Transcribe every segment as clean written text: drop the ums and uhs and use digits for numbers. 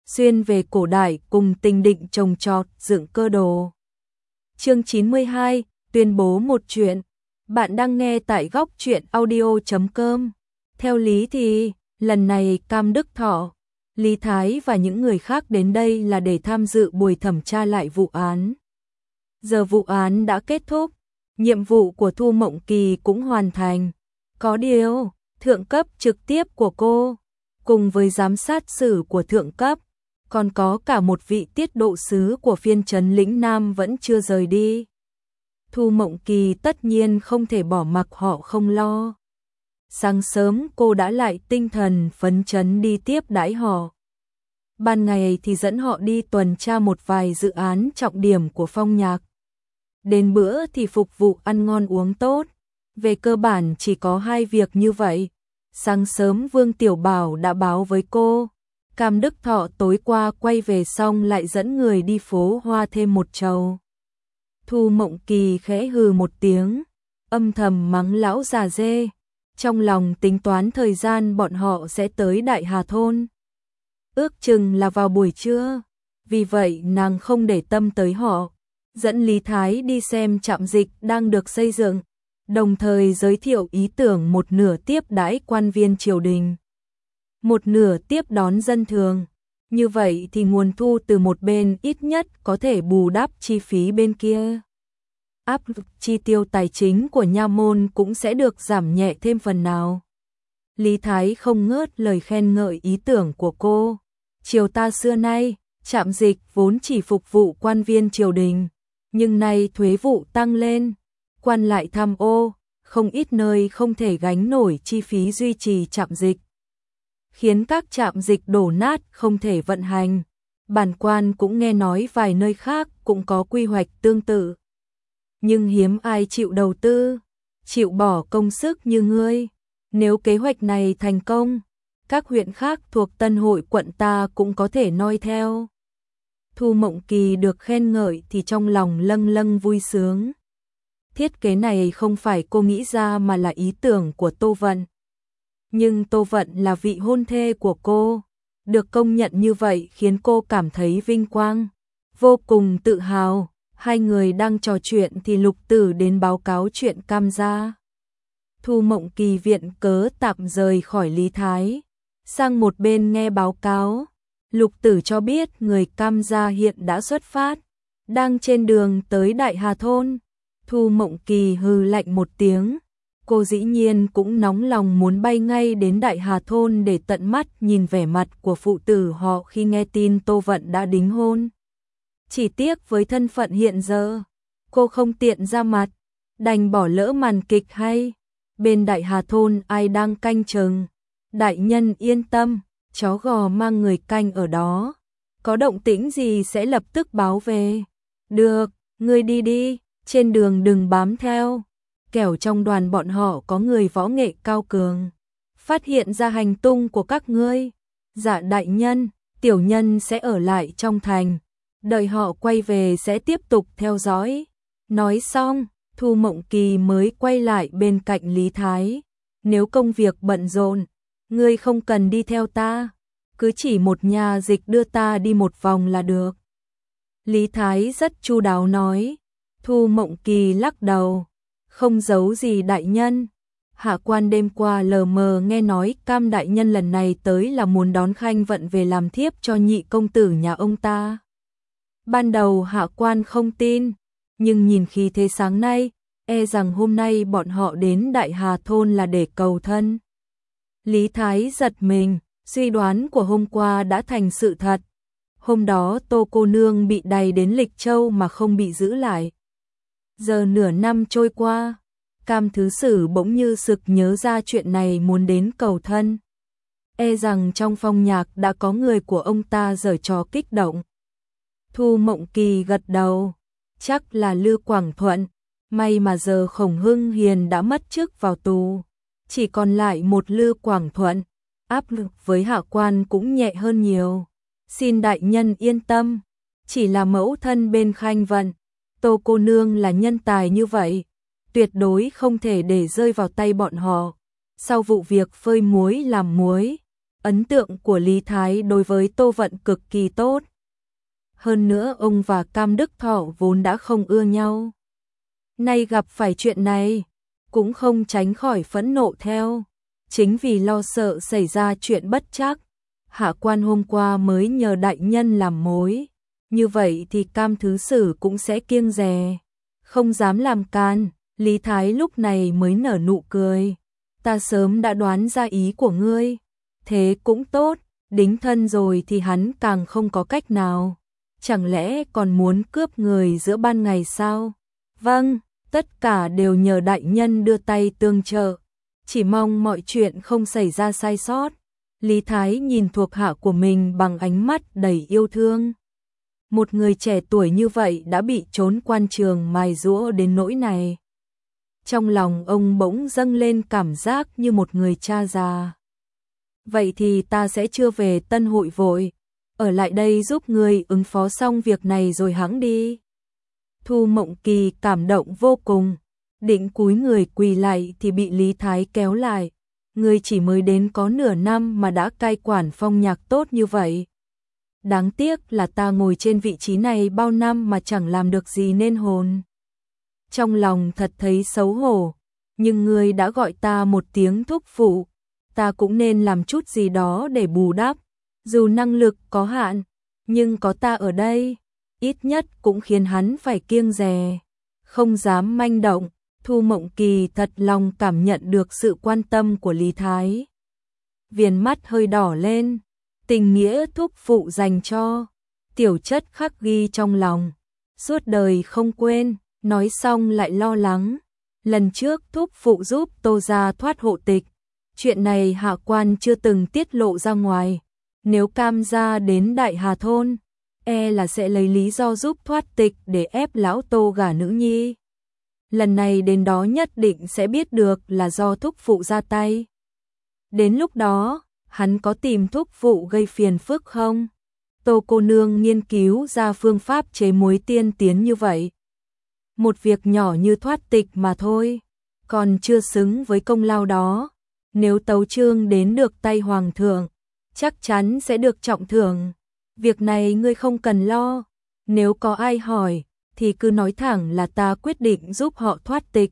xuyên về cổ đại cùng tình định trồng trọt dựng cơ đồ. Chương 92, tuyên bố một chuyện. Bạn đang nghe tại góc truyện audio.com. Theo lý thì, lần này Cam Đức Thọ, Lý Thái và những người khác đến đây là để tham dự buổi thẩm tra lại vụ án. Giờ vụ án đã kết thúc, nhiệm vụ của Thu Mộng Kỳ cũng hoàn thành. Có điều, thượng cấp trực tiếp của cô, cùng với giám sát sử của thượng cấp, còn có cả một vị tiết độ sứ của phiên trấn lĩnh Nam vẫn chưa rời đi. Thu Mộng Kỳ tất nhiên không thể bỏ mặc họ không lo. Sáng sớm cô đã lại tinh thần phấn chấn đi tiếp đãi họ. Ban ngày thì dẫn họ đi tuần tra một vài dự án trọng điểm của Phong Nhạc. Đến bữa thì phục vụ ăn ngon uống tốt. Về cơ bản chỉ có hai việc như vậy. Sáng sớm Vương Tiểu Bảo đã báo với cô. Cam Đức Thọ tối qua quay về xong lại dẫn người đi phố hoa thêm một trầu. Thu Mộng Kỳ khẽ hừ một tiếng, âm thầm mắng lão già dê. Trong lòng tính toán thời gian bọn họ sẽ tới Đại Hà Thôn. Ước chừng là vào buổi trưa. Vì vậy nàng không để tâm tới họ. Dẫn Lý Thái đi xem trạm dịch đang được xây dựng. Đồng thời giới thiệu ý tưởng một nửa tiếp đãi quan viên triều đình, một nửa tiếp đón dân thường. Như vậy thì nguồn thu từ một bên ít nhất có thể bù đắp chi phí bên kia. Áp lực chi tiêu tài chính của nha môn cũng sẽ được giảm nhẹ thêm phần nào. Lý Thái không ngớt lời khen ngợi ý tưởng của cô. Triều ta xưa nay, trạm dịch vốn chỉ phục vụ quan viên triều đình, nhưng nay thuế vụ tăng lên, quan lại tham ô, không ít nơi không thể gánh nổi chi phí duy trì trạm dịch, khiến các trạm dịch đổ nát không thể vận hành. Bản quan cũng nghe nói vài nơi khác cũng có quy hoạch tương tự, nhưng hiếm ai chịu đầu tư, chịu bỏ công sức như ngươi. Nếu kế hoạch này thành công, các huyện khác thuộc Tân Hội quận ta cũng có thể noi theo. Thu Mộng Kỳ được khen ngợi thì trong lòng lâng lâng vui sướng. Thiết kế này không phải cô nghĩ ra mà là ý tưởng của Tô Vận. Nhưng Tô Vận là vị hôn thê của cô, được công nhận như vậy khiến cô cảm thấy vinh quang, vô cùng tự hào. Hai người đang trò chuyện thì Lục Tử đến báo cáo chuyện Cam gia. Thu Mộng Kỳ viện cớ tạm rời khỏi Lý Thái, sang một bên nghe báo cáo. Lục Tử cho biết người Cam gia hiện đã xuất phát, đang trên đường tới Đại Hà Thôn. Thu Mộng Kỳ hừ lạnh một tiếng. Cô dĩ nhiên cũng nóng lòng muốn bay ngay đến Đại Hà Thôn để tận mắt nhìn vẻ mặt của phụ tử họ khi nghe tin Tô Vận đã đính hôn. Chỉ tiếc với thân phận hiện giờ, cô không tiện ra mặt, đành bỏ lỡ màn kịch hay. Bên Đại Hà Thôn ai đang canh chừng? Đại nhân yên tâm, chó gò mang người canh ở đó. Có động tĩnh gì sẽ lập tức báo về. Được, ngươi đi đi, trên đường đừng bám theo. Kẻo trong đoàn bọn họ có người võ nghệ cao cường, phát hiện ra hành tung của các ngươi. Dạ đại nhân, tiểu nhân sẽ ở lại trong thành, đợi họ quay về sẽ tiếp tục theo dõi. Nói xong, Thu Mộng Kỳ mới quay lại bên cạnh Lý Thái. Nếu công việc bận rộn, ngươi không cần đi theo ta, cứ chỉ một nhà dịch đưa ta đi một vòng là được. Lý Thái rất chu đáo nói. Thu Mộng Kỳ lắc đầu. Không giấu gì đại nhân. Hạ quan đêm qua lờ mờ nghe nói Cam đại nhân lần này tới là muốn đón Khanh Vận về làm thiếp cho nhị công tử nhà ông ta. Ban đầu hạ quan không tin, nhưng nhìn khí thế sáng nay, e rằng hôm nay bọn họ đến Đại Hà Thôn là để cầu thân. Lý Thái giật mình, suy đoán của hôm qua đã thành sự thật. Hôm đó Tô cô nương bị đày đến Lịch Châu mà không bị giữ lại. Giờ nửa năm trôi qua, Cam thứ sử bỗng như sực nhớ ra chuyện này muốn đến cầu thân. E rằng trong Phong Nhạc đã có người của ông ta giở trò kích động. Thu Mộng Kỳ gật đầu, chắc là Lư Quảng Thuận. May mà giờ Khổng Hưng Hiền đã mất chức vào tù, chỉ còn lại một Lư Quảng Thuận. Áp lực với hạ quan cũng nhẹ hơn nhiều. Xin đại nhân yên tâm, chỉ là mẫu thân bên Khanh Vận. Tô cô nương là nhân tài như vậy, tuyệt đối không thể để rơi vào tay bọn họ. Sau vụ việc phơi muối làm muối, ấn tượng của Lý Thái đối với Tô Vận cực kỳ tốt. Hơn nữa ông và Cam Đức Thọ vốn đã không ưa nhau. Nay gặp phải chuyện này, cũng không tránh khỏi phẫn nộ theo. Chính vì lo sợ xảy ra chuyện bất trắc, hạ quan hôm qua mới nhờ đại nhân làm mối. Như vậy thì Cam thứ sử cũng sẽ kiêng dè, không dám làm can. Lý Thái lúc này mới nở nụ cười. Ta sớm đã đoán ra ý của ngươi. Thế cũng tốt, đính thân rồi thì hắn càng không có cách nào. Chẳng lẽ còn muốn cướp người giữa ban ngày sao? Vâng, tất cả đều nhờ đại nhân đưa tay tương trợ. Chỉ mong mọi chuyện không xảy ra sai sót. Lý Thái nhìn thuộc hạ của mình bằng ánh mắt đầy yêu thương. Một người trẻ tuổi như vậy đã bị trốn quan trường mài giũa đến nỗi này. Trong lòng ông bỗng dâng lên cảm giác như một người cha già. Vậy thì ta sẽ chưa về Tân Hội vội, ở lại đây giúp người ứng phó xong việc này rồi hẵng đi. Thu Mộng Kỳ cảm động vô cùng, định cúi người quỳ lại thì bị Lý Thái kéo lại. Người chỉ mới đến có nửa năm mà đã cai quản Phong Nhạc tốt như vậy. Đáng tiếc là ta ngồi trên vị trí này bao năm mà chẳng làm được gì nên hồn. Trong lòng thật thấy xấu hổ, nhưng ngươi đã gọi ta một tiếng thúc phụ, ta cũng nên làm chút gì đó để bù đắp. Dù năng lực có hạn, nhưng có ta ở đây, ít nhất cũng khiến hắn phải kiêng dè, không dám manh động. Thu Mộng Kỳ thật lòng cảm nhận được sự quan tâm của Lý Thái. Viền mắt hơi đỏ lên, tình nghĩa thúc phụ dành cho tiểu chất khắc ghi trong lòng, suốt đời không quên. Nói xong lại lo lắng, lần trước thúc phụ giúp Tô gia thoát hộ tịch, chuyện này hạ quan chưa từng tiết lộ ra ngoài, nếu Cam gia đến Đại Hà thôn, e là sẽ lấy lý do giúp thoát tịch để ép lão Tô gả nữ nhi. Lần này đến đó nhất định sẽ biết được là do thúc phụ ra tay. Đến lúc đó, hắn có tìm thúc phụ gây phiền phức không? Tô cô nương nghiên cứu ra phương pháp chế muối tiên tiến như vậy. Một việc nhỏ như thoát tịch mà thôi, còn chưa xứng với công lao đó. Nếu tấu chương đến được tay hoàng thượng, chắc chắn sẽ được trọng thưởng. Việc này ngươi không cần lo, nếu có ai hỏi, thì cứ nói thẳng là ta quyết định giúp họ thoát tịch.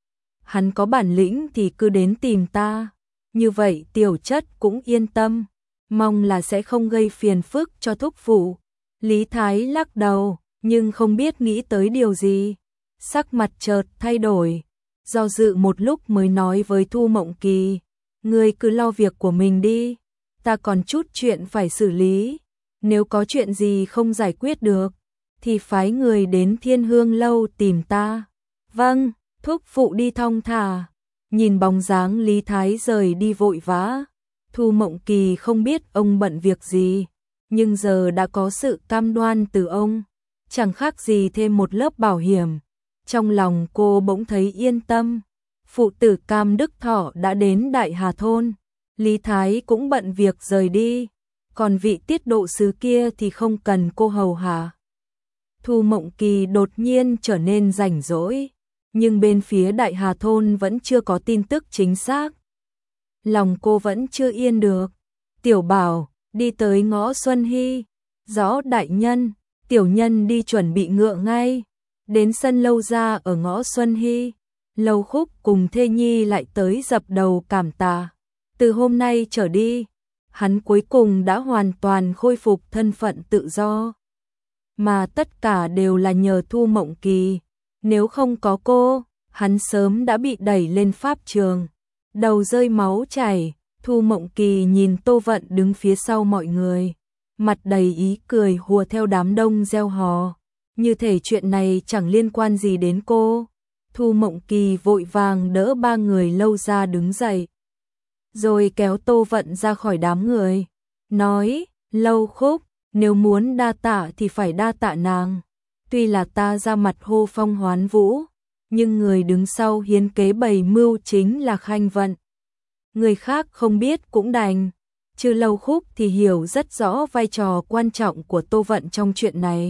Hắn có bản lĩnh thì cứ đến tìm ta, như vậy tiểu chất cũng yên tâm, mong là sẽ không gây phiền phức cho thúc phụ. Lý Thái lắc đầu, nhưng không biết nghĩ tới điều gì. Sắc mặt chợt thay đổi, do dự một lúc mới nói với Thu Mộng Kỳ, ngươi cứ lo việc của mình đi, ta còn chút chuyện phải xử lý, nếu có chuyện gì không giải quyết được, thì phái người đến Thiên Hương lâu tìm ta. Vâng, thúc phụ đi thong thả. Nhìn bóng dáng Lý Thái rời đi vội vã, Thu Mộng Kỳ không biết ông bận việc gì, nhưng giờ đã có sự cam đoan từ ông, chẳng khác gì thêm một lớp bảo hiểm. Trong lòng cô bỗng thấy yên tâm, phụ tử Cam Đức Thọ đã đến Đại Hà thôn, Lý Thái cũng bận việc rời đi, còn vị tiết độ sứ kia thì không cần cô hầu hạ. Thu Mộng Kỳ đột nhiên trở nên rảnh rỗi, nhưng bên phía Đại Hà thôn vẫn chưa có tin tức chính xác. Lòng cô vẫn chưa yên được. Tiểu Bảo đi tới ngõ Xuân Hy, rõ đại nhân, tiểu nhân đi chuẩn bị ngựa ngay. Đến sân Lâu gia ở ngõ Xuân Hy, Lâu Khúc cùng thê nhi lại tới dập đầu cảm tạ. Từ hôm nay trở đi, hắn cuối cùng đã hoàn toàn khôi phục thân phận tự do. Mà tất cả đều là nhờ Thu Mộng Kỳ, nếu không có cô, hắn sớm đã bị đẩy lên pháp trường, đầu rơi máu chảy. Thu Mộng Kỳ nhìn Tô Vận đứng phía sau mọi người, mặt đầy ý cười hùa theo đám đông reo hò, như thể chuyện này chẳng liên quan gì đến cô. Thu Mộng Kỳ vội vàng đỡ ba người Lâu gia đứng dậy, rồi kéo Tô Vận ra khỏi đám người, nói, Lâu Khúc, nếu muốn đa tạ thì phải đa tạ nàng. Tuy là ta ra mặt hô phong hoán vũ, nhưng người đứng sau hiến kế bày mưu chính là Khanh Vận. Người khác không biết cũng đành, chứ Lâu Khúc thì hiểu rất rõ vai trò quan trọng của Tô Vận trong chuyện này.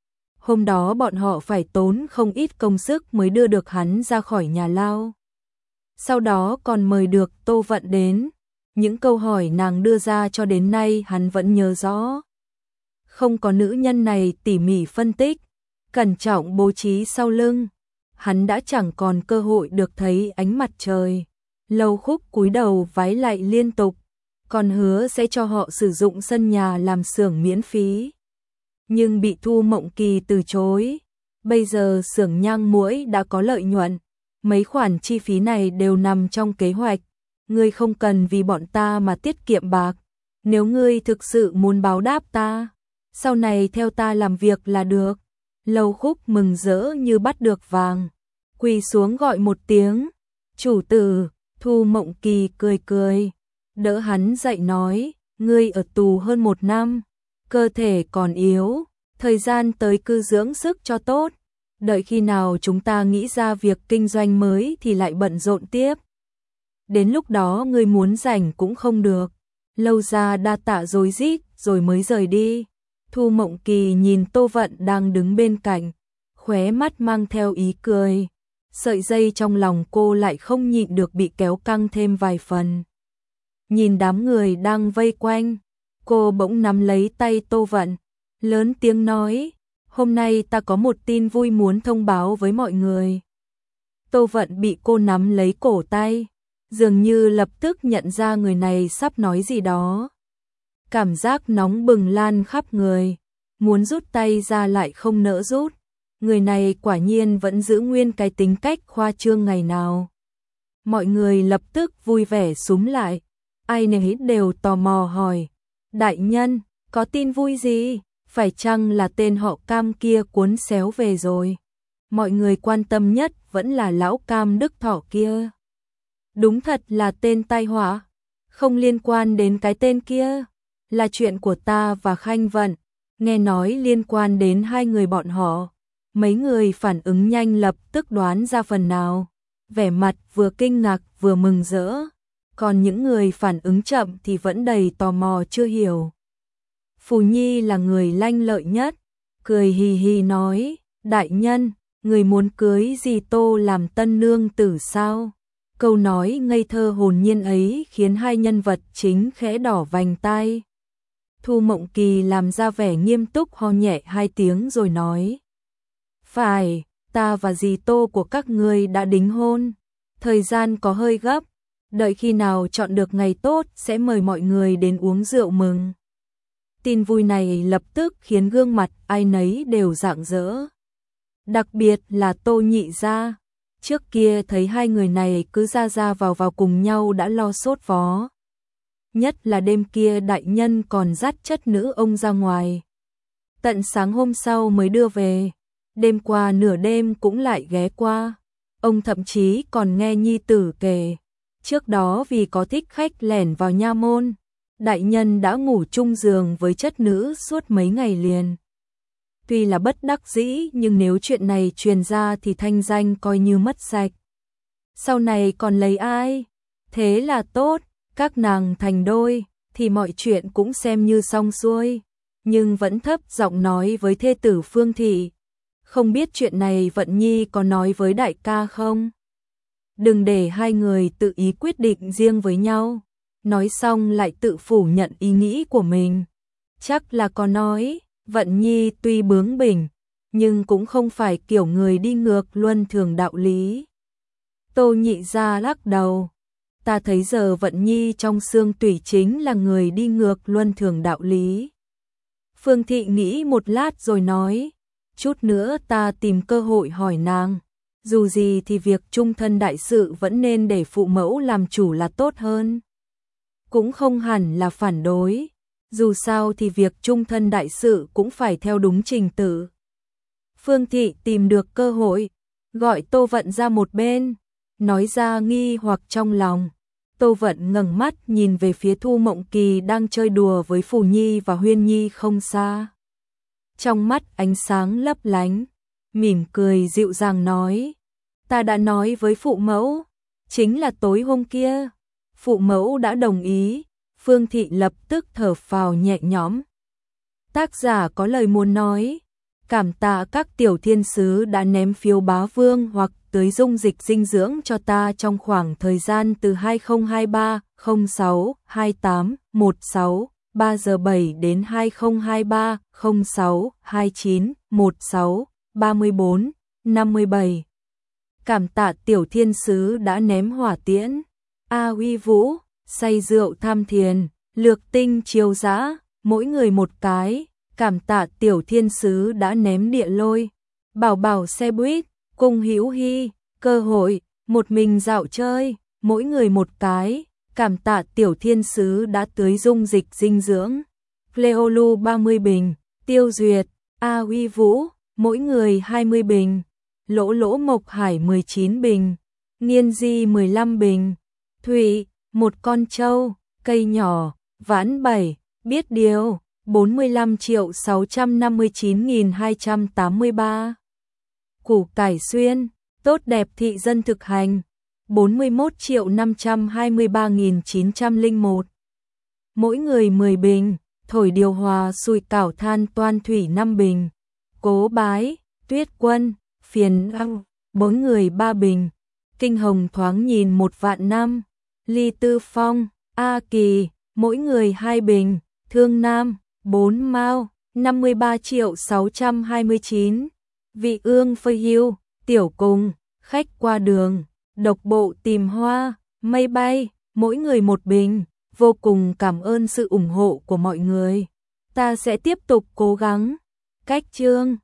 Hôm đó bọn họ phải tốn không ít công sức mới đưa được hắn ra khỏi nhà lao. Sau đó còn mời được Tô Vận đến, Những câu hỏi nàng đưa ra cho đến nay hắn vẫn nhớ rõ. Không có nữ nhân này tỉ mỉ phân tích, cẩn trọng bố trí sau lưng, hắn đã chẳng còn cơ hội được thấy ánh mặt trời. Lâu Khúc cúi đầu vái lạy liên tục, còn hứa sẽ cho họ sử dụng sân nhà làm xưởng miễn phí. Nhưng bị Thu Mộng Kỳ từ chối. Bây giờ xưởng nhang muỗi đã có lợi nhuận, mấy khoản chi phí này đều nằm trong kế hoạch. Ngươi không cần vì bọn ta mà tiết kiệm bạc. Nếu ngươi thực sự muốn báo đáp ta, sau này theo ta làm việc là được. Lâu Khúc mừng rỡ như bắt được vàng, quỳ xuống gọi một tiếng, chủ tử. Thu Mộng Kỳ cười cười, đỡ hắn dậy nói, ngươi ở tù hơn 1 năm, cơ thể còn yếu, thời gian tới cứ dưỡng sức cho tốt, đợi khi nào chúng ta nghĩ ra việc kinh doanh mới thì lại bận rộn tiếp. Đến lúc đó ngươi muốn rảnh cũng không được. Lâu ra đa tạ rối rít rồi mới rời đi. Thu Mộng Kỳ nhìn Tô Vận đang đứng bên cạnh, khóe mắt mang theo ý cười. Sợi dây trong lòng cô lại không nhịn được bị kéo căng thêm vài phần. Nhìn đám người đang vây quanh, cô bỗng nắm lấy tay Tô Vận, lớn tiếng nói, hôm nay ta có một tin vui muốn thông báo với mọi người. Tô Vận bị cô nắm lấy cổ tay, dường như lập tức nhận ra người này sắp nói gì đó. Cảm giác nóng bừng lan khắp người, muốn rút tay ra lại không nỡ rút. Người này quả nhiên vẫn giữ nguyên cái tính cách khoa trương ngày nào. Mọi người lập tức vui vẻ xúm lại, ai nấy đều tò mò hỏi, đại nhân, có tin vui gì? Phải chăng là tên họ Cam kia cuốn xéo về rồi? Mọi người quan tâm nhất vẫn là lão Cam Đức Thọ kia. Đúng thật là tên tai họa, không liên quan đến cái tên kia, là chuyện của ta và Khanh Vận, nghe nói liên quan đến hai người bọn họ. Mấy người phản ứng nhanh lập tức đoán ra phần nào, vẻ mặt vừa kinh ngạc vừa mừng rỡ, còn những người phản ứng chậm thì vẫn đầy tò mò chưa hiểu. Phù Nhi là người lanh lợi nhất, cười hì hì nói, đại nhân, người muốn cưới dì Tô làm tân nương tử sao? Câu nói ngây thơ hồn nhiên ấy khiến hai nhân vật chính khẽ đỏ vành tai. Thu Mộng Kỳ làm ra vẻ nghiêm túc ho nhẹ 2 tiếng rồi nói, phải, ta và dì Tô của các ngươi đã đính hôn, thời gian có hơi gấp, đợi khi nào chọn được ngày tốt sẽ mời mọi người đến uống rượu mừng. Tin vui này lập tức khiến gương mặt ai nấy đều rạng rỡ. Đặc biệt là Tô Nhị gia, trước kia thấy hai người này cứ ra ra vào cùng nhau đã lo sốt vó. Nhất là đêm kia đại nhân còn dắt chất nữ ông ra ngoài. Tận sáng hôm sau mới đưa về, đêm qua nửa đêm cũng lại ghé qua. Ông thậm chí còn nghe nhi tử kể, trước đó vì có thích khách lẻn vào nha môn, đại nhân đã ngủ chung giường với chất nữ suốt mấy ngày liền. Tuy là bất đắc dĩ nhưng nếu chuyện này truyền ra thì thanh danh coi như mất sạch. Sau này còn lấy ai? Thế là tốt, các nàng thành đôi thì mọi chuyện cũng xem như xong xuôi, nhưng vẫn thấp giọng nói với thê tử Phương Thị, không biết chuyện này Vận Nhi có nói với đại ca không? Đừng để hai người tự ý quyết định riêng với nhau. Nói xong lại tự phủ nhận ý nghĩ của mình. Chắc là có nói, Vận Nhi tuy bướng bỉnh, nhưng cũng không phải kiểu người đi ngược luân thường đạo lý. Tô Nhị gia lắc đầu, ta thấy giờ Vận Nhi trong xương tủy chính là người đi ngược luân thường đạo lý. Phương Thị nghĩ một lát rồi nói, chút nữa ta tìm cơ hội hỏi nàng, dù gì thì việc chung thân đại sự vẫn nên để phụ mẫu làm chủ là tốt hơn. Cũng không hẳn là phản đối, dù sao thì việc chung thân đại sự cũng phải theo đúng trình tự. Phương Thị tìm được cơ hội, gọi Tô Vận ra một bên, nói ra nghi hoặc trong lòng. Tô Vận ngẩng mắt nhìn về phía Thu Mộng Kỳ đang chơi đùa với Phù Nhi và Huyên Nhi không xa. Trong mắt ánh sáng lấp lánh, mỉm cười dịu dàng nói, ta đã nói với phụ mẫu, chính là tối hôm kia, phụ mẫu đã đồng ý. Phương Thị lập tức thở phào nhẹ nhõm. Tác giả có lời muốn nói, cảm tạ các tiểu thiên sứ đã ném phiếu bá vương hoặc tưới dung dịch dinh dưỡng cho ta trong khoảng thời gian từ 2023 06 28 16 3 giờ 7 đến 2023 06 29 16 34 57. Cảm tạ Tiểu Thiên Sứ đã ném hỏa tiễn. A Huy Vũ, say rượu tham thiền, lược tinh chiêu dã, mỗi người một cái. Cảm tạ Tiểu Thiên Sứ đã ném địa lôi. Bảo bảo xe buýt, Cung Hữu Hy, cơ hội, một mình dạo chơi, mỗi người một cái. Cảm tạ Tiểu Thiên Sứ đã tưới dung dịch dinh dưỡng. Cleolu 30 bình, Tiêu Duyệt, A Huy Vũ, mỗi người 20 bình. Lỗ Lỗ Mộc Hải 19 bình, Nghiên Di 15 bình. Thụy, một con trâu, cây nhỏ, Vãn 7, biết điều, 45.659.283. Củ cải xuyên, tốt đẹp thị dân thực hành, 41.523.901. Mỗi người 10 bình, thổi điều hòa sùi cảo than toan thủy 5 bình. Cố Bái, Tuyết Quân, Phiền Ăng, mỗi người 3 bình. Kinh Hồng thoáng nhìn 1 vạn năm. Ly Tư Phong, A Kỳ, mỗi người 2 bình. Thương Nam, 4 mao, 53.629. Vị Ương Phơi Hưu, Tiểu Cùng, Khách qua đường, Độc Bộ Tìm Hoa, Mây Bay, mỗi người 1 bình. Vô cùng cảm ơn sự ủng hộ của mọi người. Ta sẽ tiếp tục cố gắng. Cách chương